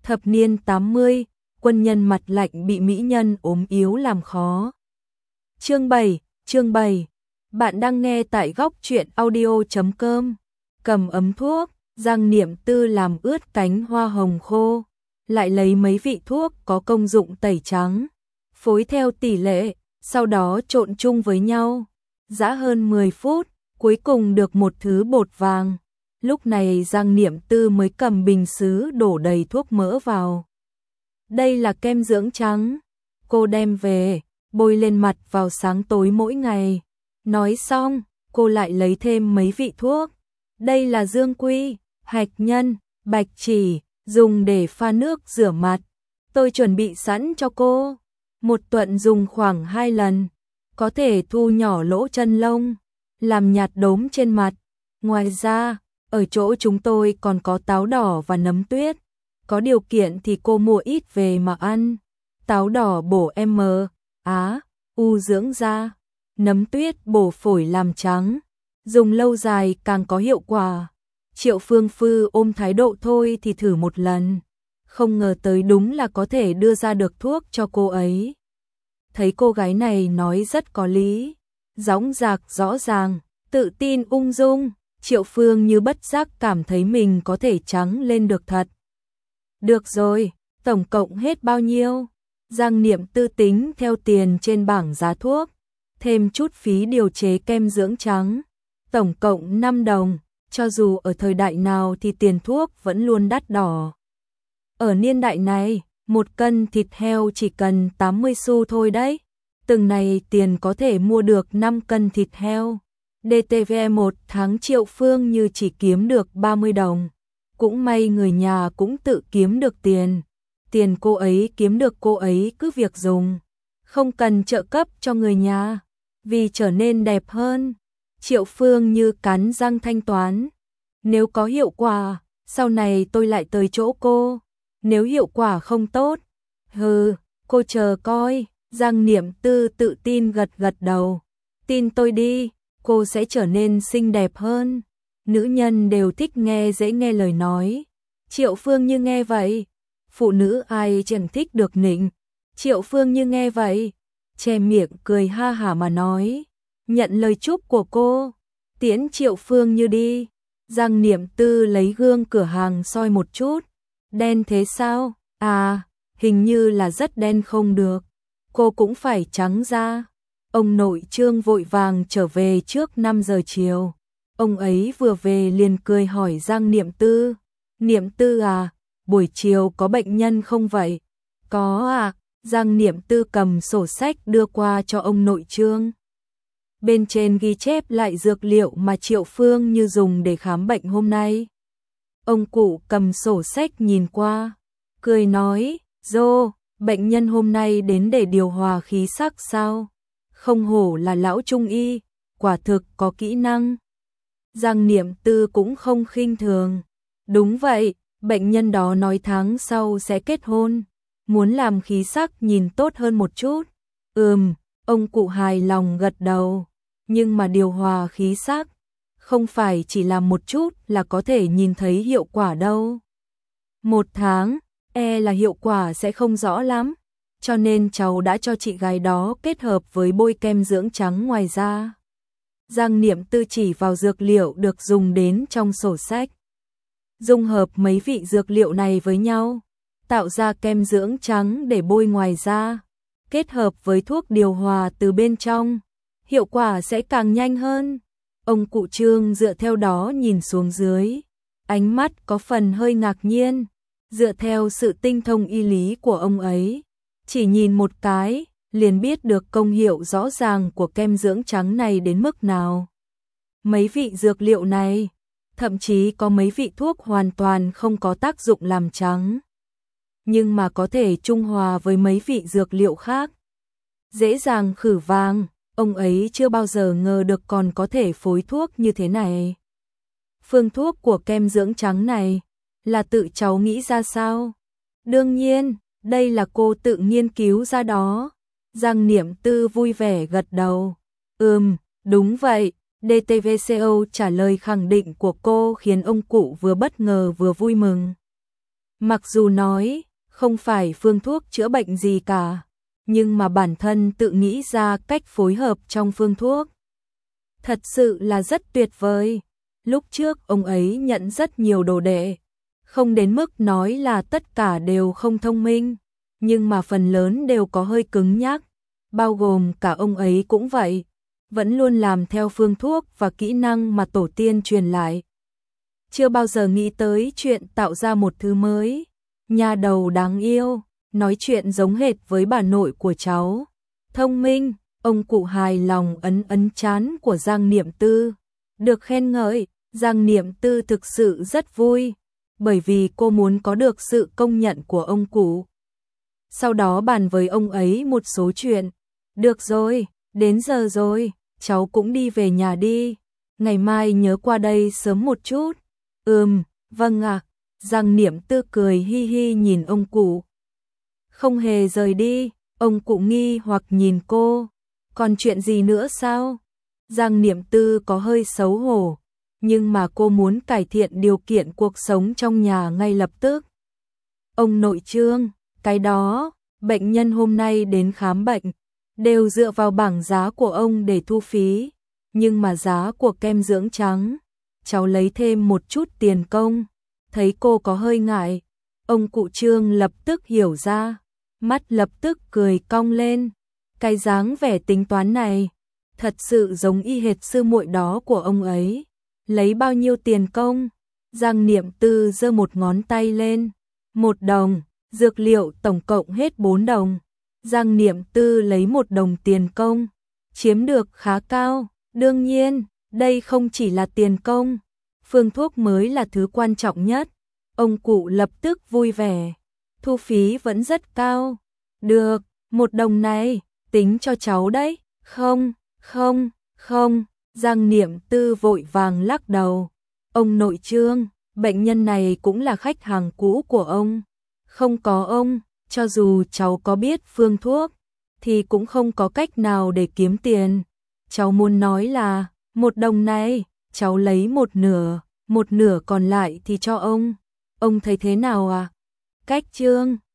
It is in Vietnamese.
Thập niên 80, quân nhân mặt lạnh bị mỹ nhân ốm yếu làm khó. Chương 7, bạn đang nghe tại góc truyện audio.com. Cầm ấm thuốc, Giang Niệm Tư làm ướt cánh hoa hồng khô, lại lấy mấy vị thuốc có công dụng tẩy trắng, phối theo tỷ lệ, sau đó trộn chung với nhau, giã hơn 10 phút, cuối cùng được một thứ bột vàng. Lúc này Giang Niệm Tư mới cầm bình sứ đổ đầy thuốc mỡ vào. Đây là kem dưỡng trắng, cô đem về, bôi lên mặt vào sáng tối mỗi ngày. Nói xong, cô lại lấy thêm mấy vị thuốc. Đây là dương quy, hạch nhân, bạch chỉ, dùng để pha nước rửa mặt. Tôi chuẩn bị sẵn cho cô. Một tuần dùng khoảng 2 lần, có thể thu nhỏ lỗ chân lông, làm nhạt đốm trên mặt. Ngoài ra, ở chỗ chúng tôi còn có táo đỏ và nấm tuyết. Có điều kiện thì cô mua ít về mà ăn. Táo đỏ bổ U dưỡng da, nấm tuyết bổ phổi làm trắng, dùng lâu dài càng có hiệu quả. Triệu Phương Phư ôm thái độ thôi thì thử một lần, không ngờ tới đúng là có thể đưa ra được thuốc cho cô ấy. Thấy cô gái này nói rất có lý, dõng dạc rõ ràng, tự tin ung dung, Triệu Phương như bất giác cảm thấy mình có thể trắng lên được thật. Được rồi, tổng cộng hết bao nhiêu? Giang Niệm Tư tính theo tiền trên bảng giá thuốc, thêm chút phí điều chế kem dưỡng trắng, tổng cộng 5 đồng, cho dù ở thời đại nào thì tiền thuốc vẫn luôn đắt đỏ. Ở niên đại này, 1 cân thịt heo chỉ cần 80 xu thôi đấy, từng này tiền có thể mua được 5 cân thịt heo. DTV 1 tháng Triệu Phương như chỉ kiếm được 30 đồng. Cũng may người nhà cũng tự kiếm được tiền. Tiền cô ấy kiếm được cô ấy cứ việc dùng, không cần trợ cấp cho người nhà, vì trở nên đẹp hơn. Triệu Phương như cắn răng thanh toán. Nếu có hiệu quả, sau này tôi lại tới chỗ cô. Nếu hiệu quả không tốt, cô chờ coi. Giang Niệm Tư tự tin gật gật đầu. Tin tôi đi, cô sẽ trở nên xinh đẹp hơn. Nữ nhân đều thích nghe dễ nghe lời nói. Triệu Phương như nghe vậy, phụ nữ ai chẳng thích được nịnh. Triệu Phương như nghe vậy, che miệng cười ha hả mà nói, nhận lời chúc của cô, tiễn Triệu Phương như đi. Giang Niệm Tư lấy gương cửa hàng soi một chút, đen thế sao? À, hình như là rất đen không được, cô cũng phải trắng da. Ông nội Trương vội vàng trở về trước 5 giờ chiều. Ông ấy vừa về liền cười hỏi Giang Niệm Tư. Niệm Tư à, buổi chiều có bệnh nhân không vậy? Có à, Giang Niệm Tư cầm sổ sách đưa qua cho ông nội Trương. Bên trên ghi chép lại dược liệu mà Triệu Phương như dùng để khám bệnh hôm nay. Ông cụ cầm sổ sách nhìn qua, cười nói, dô, bệnh nhân hôm nay đến để điều hòa khí sắc sao? Không hổ là lão trung y, quả thực có kỹ năng. Giang Niệm Tư cũng không khinh thường. Đúng vậy, bệnh nhân đó nói tháng sau sẽ kết hôn, muốn làm khí sắc nhìn tốt hơn một chút. Ông cụ hài lòng gật đầu. Nhưng mà điều hòa khí sắc, không phải chỉ làm một chút là có thể nhìn thấy hiệu quả đâu. 1 tháng, là hiệu quả sẽ không rõ lắm. Cho nên cháu đã cho chị gái đó kết hợp với bôi kem dưỡng trắng ngoài ra. Giang Niệm Tư chỉ vào dược liệu được dùng đến trong sổ sách. Dung hợp mấy vị dược liệu này với nhau, tạo ra kem dưỡng trắng để bôi ngoài da, kết hợp với thuốc điều hòa từ bên trong, hiệu quả sẽ càng nhanh hơn. Ông cụ Trương dựa theo đó nhìn xuống dưới, ánh mắt có phần hơi ngạc nhiên, dựa theo sự tinh thông y lý của ông ấy. Chỉ nhìn một cái, liền biết được công hiệu rõ ràng của kem dưỡng trắng này đến mức nào. Mấy vị dược liệu này, thậm chí có mấy vị thuốc hoàn toàn không có tác dụng làm trắng, nhưng mà có thể trung hòa với mấy vị dược liệu khác, dễ dàng khử vàng. Ông ấy chưa bao giờ ngờ được còn có thể phối thuốc như thế này. Phương thuốc của kem dưỡng trắng này là tự cháu nghĩ ra sao? Đương nhiên, đây là cô tự nghiên cứu ra đó. Giang Niệm Tư vui vẻ gật đầu. Đúng vậy. DTVCO trả lời khẳng định của cô khiến ông cụ vừa bất ngờ vừa vui mừng. Mặc dù nói không phải phương thuốc chữa bệnh gì cả, nhưng mà bản thân tự nghĩ ra cách phối hợp trong phương thuốc. Thật sự là rất tuyệt vời. Lúc trước ông ấy nhận rất nhiều đồ đệ, không đến mức nói là tất cả đều không thông minh, nhưng mà phần lớn đều có hơi cứng nhắc, bao gồm cả ông ấy cũng vậy, vẫn luôn làm theo phương thuốc và kỹ năng mà tổ tiên truyền lại. Chưa bao giờ nghĩ tới chuyện tạo ra một thứ mới. Nhà đầu đáng yêu, nói chuyện giống hệt với bà nội của cháu. Thông minh, ông cụ hài lòng ấn ấn trán của Giang Niệm Tư. Được khen ngợi, Giang Niệm Tư thực sự rất vui, bởi vì cô muốn có được sự công nhận của ông cụ. Sau đó bàn với ông ấy một số chuyện. Được rồi, đến giờ rồi, cháu cũng đi về nhà đi. Ngày mai nhớ qua đây sớm một chút. Vâng ạ. Giang Niệm Tư cười hi hi nhìn ông cụ. Không hề rời đi, ông cụ nghi hoặc nhìn cô. Còn chuyện gì nữa sao? Giang Niệm Tư có hơi xấu hổ, nhưng mà cô muốn cải thiện điều kiện cuộc sống trong nhà ngay lập tức. Ông nội Trương, cái đó, bệnh nhân hôm nay đến khám bệnh, đều dựa vào bảng giá của ông để thu phí, nhưng mà giá của kem dưỡng trắng, cháu lấy thêm một chút tiền công. Thấy cô có hơi ngại, ông cụ Trương lập tức hiểu ra, mắt lập tức cười cong lên. Cái dáng vẻ tính toán này, thật sự giống y hệt sư muội đó của ông ấy. Lấy bao nhiêu tiền công? Giang Niệm Tư giơ một ngón tay lên. 1 đồng, dược liệu tổng cộng hết 4 đồng. Giang Niệm Tư lấy 1 đồng tiền công, chiếm được khá cao. Đương nhiên, đây không chỉ là tiền công, phương thuốc mới là thứ quan trọng nhất. Ông cụ lập tức vui vẻ. Thu phí vẫn rất cao. Được, 1 đồng này, tính cho cháu đấy. Không. Giang Niệm Tư vội vàng lắc đầu. Ông nội Trương, bệnh nhân này cũng là khách hàng cũ của ông. Không có ông, cho dù cháu có biết phương thuốc, thì cũng không có cách nào để kiếm tiền. Cháu muốn nói là, 1 đồng này, cháu lấy 1 nửa còn lại thì cho ông. Ông thấy thế nào à? Cách Trương,